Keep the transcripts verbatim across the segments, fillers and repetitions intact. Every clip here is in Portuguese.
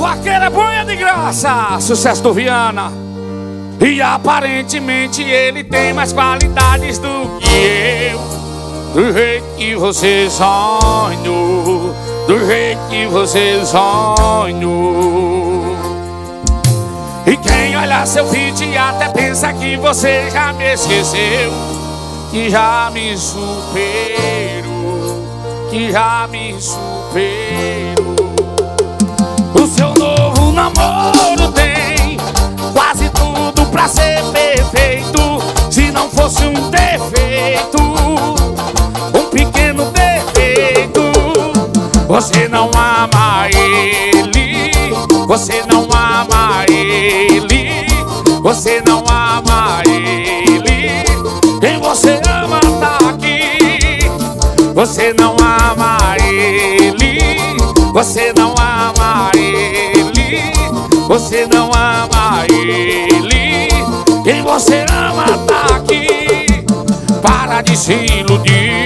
vaqueiro é bom e é de graça. Sucesso do Viana. E aparentemente ele tem mais qualidades do que eu. Do jeito que você sonhou, do jeito que você sonhou. E quem olha seu feed até pensa que você já me esqueceu, que já me superou, que já me superou. O seu novo namoro tem quase tudo pra ser perfeito. Se não fosse um defeito, um pequeno defeito. Você não ama ele, você não ama ele, você não ama ele. Quem você ama tá aqui. Você não ama ele, você não ama ele, você não ama ele. Quem você ama tá aqui. Para de se iludir.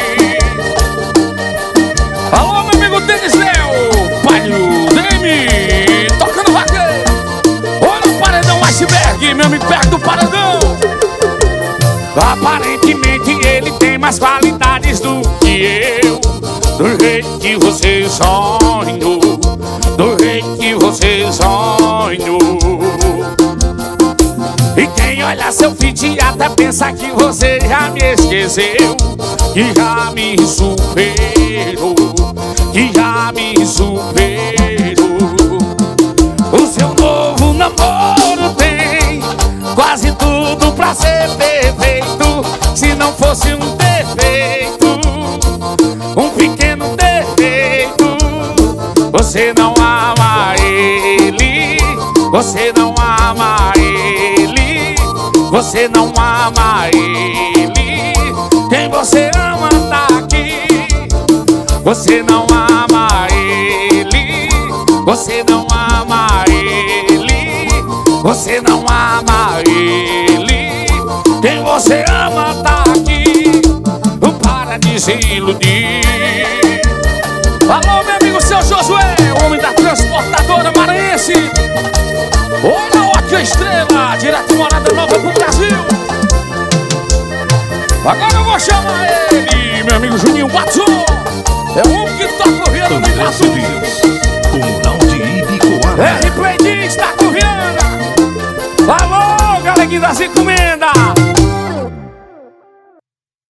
Alô, meu amigo Denis Léo, Palio Demi, tocando vaqueiro. Olha o paredão iceberg, meu amigo perto do paredão. Aparentemente ele tem mais qualidades do que eu. Do jeito que você sonhou, do jeito que você sonhou. E quem olha seu feed até pensa que você já me esqueceu, que já me superou, que já me superou. O seu novo namoro tem quase tudo pra ser perfeito. Se não fosse um defeito, um pequeno defeito. Você não ama ele, você não ama ele, você não ama ele. Quem você ama tá aqui. Você não ama ele, você não ama ele, você não ama ele. Quem você ama tá aqui. Para de se iludir. Alô, meu amigo seu Josué, o homem da transportadora maranhense. Olha outra estrela, direto Morada Nova pro Brasil. Agora eu vou chamar ele.